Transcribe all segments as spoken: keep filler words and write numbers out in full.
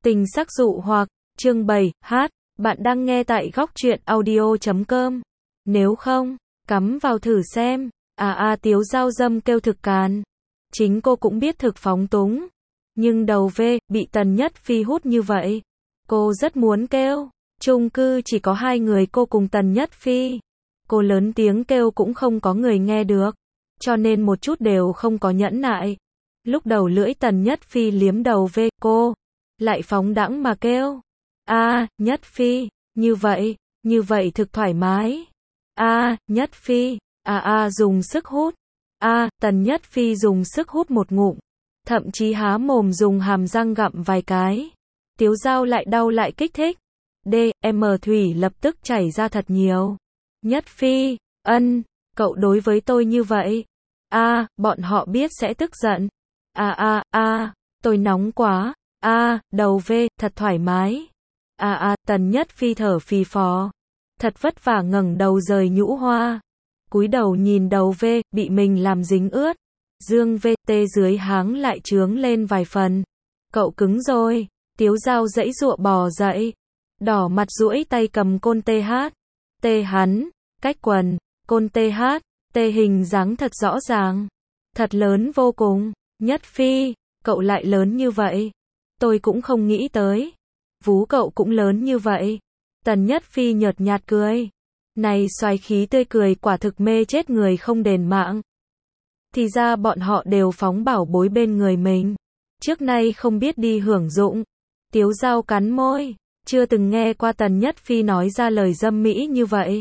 Tình sắc dụ hoặc, chương bảy, hát, bạn đang nghe tại góc truyện audio chấm com. Nếu không, cắm vào thử xem. À à Tiếu Dao dâm kêu thực càn. Chính cô cũng biết thực phóng túng. Nhưng đầu về, bị Tần Nhất Phi hút như vậy. Cô rất muốn kêu. Chung cư chỉ có hai người cô cùng Tần Nhất Phi. Cô lớn tiếng kêu cũng không có người nghe được. Cho nên một chút đều không có nhẫn nại. Lúc đầu lưỡi Tần Nhất Phi liếm đầu về cô. Lại phóng đãng mà kêu. A, à, Nhất Phi, như vậy, như vậy thực thoải mái. A, à, Nhất Phi, a à, a à, dùng sức hút. A, à, Tần Nhất Phi dùng sức hút một ngụm. Thậm chí há mồm dùng hàm răng gặm vài cái. Tiếu Dao lại đau lại kích thích. D, M thủy lập tức chảy ra thật nhiều. Nhất Phi, ân, cậu đối với tôi như vậy. A, à, bọn họ biết sẽ tức giận. A a a, tôi nóng quá. A, à, đầu về, thật thoải mái. A à, a, à, Tần Nhất Phi thở phì phò. Thật vất vả ngẩng đầu rời nhũ hoa. Cúi đầu nhìn đầu về, bị mình làm dính ướt. Dương vê tê dưới háng lại trướng lên vài phần. Cậu cứng rồi. Tiếu Dao dãy dụa bò dậy. Đỏ mặt duỗi tay cầm côn tê hát. Tê hắn, cách quần, côn tê hát, tê hình dáng thật rõ ràng. Thật lớn vô cùng. Nhất Phi, cậu lại lớn như vậy. Tôi cũng không nghĩ tới. Vú cậu cũng lớn như vậy. Tần Nhất Phi nhợt nhạt cười. Này xoái khí tươi cười quả thực mê chết người không đền mạng. Thì ra bọn họ đều phóng bảo bối bên người mình. Trước nay không biết đi hưởng dụng. Tiếu Dao cắn môi. Chưa từng nghe qua Tần Nhất Phi nói ra lời dâm mỹ như vậy.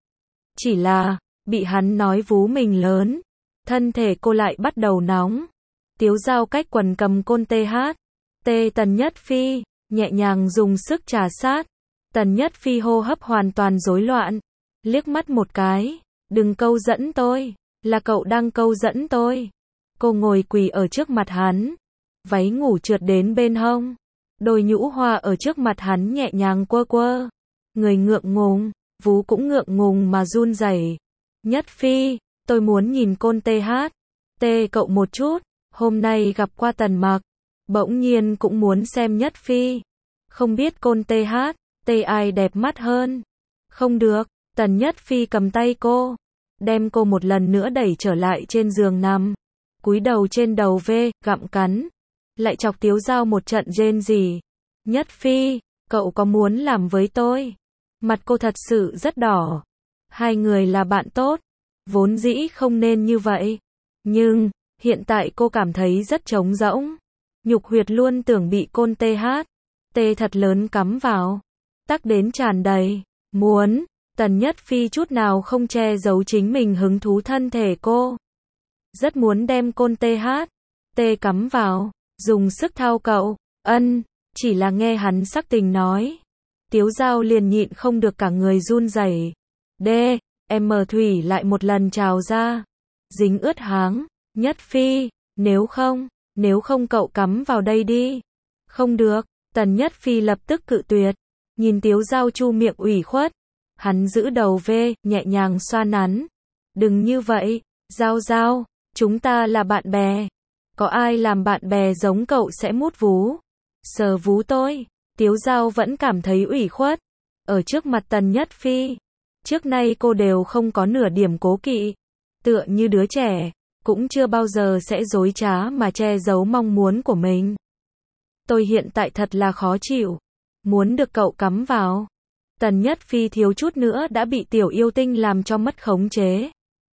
Chỉ là, bị hắn nói vú mình lớn. Thân thể cô lại bắt đầu nóng. Tiếu Dao cách quần cầm côn tê hát. Tê Tần Nhất Phi, nhẹ nhàng dùng sức trà sát. Tần Nhất Phi hô hấp hoàn toàn rối loạn. Liếc mắt một cái. Đừng câu dẫn tôi. Là cậu đang câu dẫn tôi. Cô ngồi quỳ ở trước mặt hắn. Váy ngủ trượt đến bên hông. Đôi nhũ hoa ở trước mặt hắn nhẹ nhàng quơ quơ. Người ngượng ngùng, vú cũng ngượng ngùng mà run rẩy. Nhất Phi, tôi muốn nhìn côn tê hát. Tê cậu một chút. Hôm nay gặp qua Tần Mặc. Bỗng nhiên cũng muốn xem Nhất Phi. Không biết côn tê hát, tê ai đẹp mắt hơn. Không được, Tần Nhất Phi cầm tay cô. Đem cô một lần nữa đẩy trở lại trên giường nằm. Cúi đầu trên đầu về, gặm cắn. Lại chọc Tiếu Dao một trận rên rỉ. Nhất Phi, cậu có muốn làm với tôi? Mặt cô thật sự rất đỏ. Hai người là bạn tốt. Vốn dĩ không nên như vậy. Nhưng, hiện tại cô cảm thấy rất trống rỗng. Nhục huyệt luôn tưởng bị côn tê hát. Tê thật lớn cắm vào. Tắc đến tràn đầy. Muốn. Tần Nhất Phi chút nào không che giấu chính mình hứng thú thân thể cô. Rất muốn đem côn tê hát. Tê cắm vào. Dùng sức thao cậu. Ân. Chỉ là nghe hắn sắc tình nói. Tiếu Dao liền nhịn không được cả người run rẩy. D. M thủy lại một lần trào ra. Dính ướt háng. Nhất Phi. Nếu không. Nếu không cậu cắm vào đây đi. Không được. Tần Nhất Phi lập tức cự tuyệt. Nhìn Tiếu Dao chu miệng ủy khuất. Hắn giữ đầu về, nhẹ nhàng xoa nắn. Đừng như vậy. Dao Dao. Chúng ta là bạn bè. Có ai làm bạn bè giống cậu sẽ mút vú. Sờ vú tôi. Tiếu Dao vẫn cảm thấy ủy khuất. Ở trước mặt Tần Nhất Phi. Trước nay cô đều không có nửa điểm cố kỵ. Tựa như đứa trẻ. Cũng chưa bao giờ sẽ dối trá mà che giấu mong muốn của mình. Tôi hiện tại thật là khó chịu. Muốn được cậu cắm vào. Tần Nhất Phi thiếu chút nữa đã bị tiểu yêu tinh làm cho mất khống chế.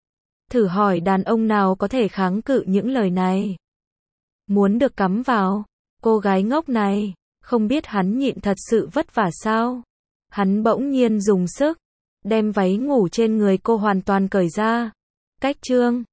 Thử hỏi đàn ông nào có thể kháng cự những lời này. Muốn được cắm vào. Cô gái ngốc này. Không biết hắn nhịn thật sự vất vả sao. Hắn bỗng nhiên dùng sức. Đem váy ngủ trên người cô hoàn toàn cởi ra. Cách chương.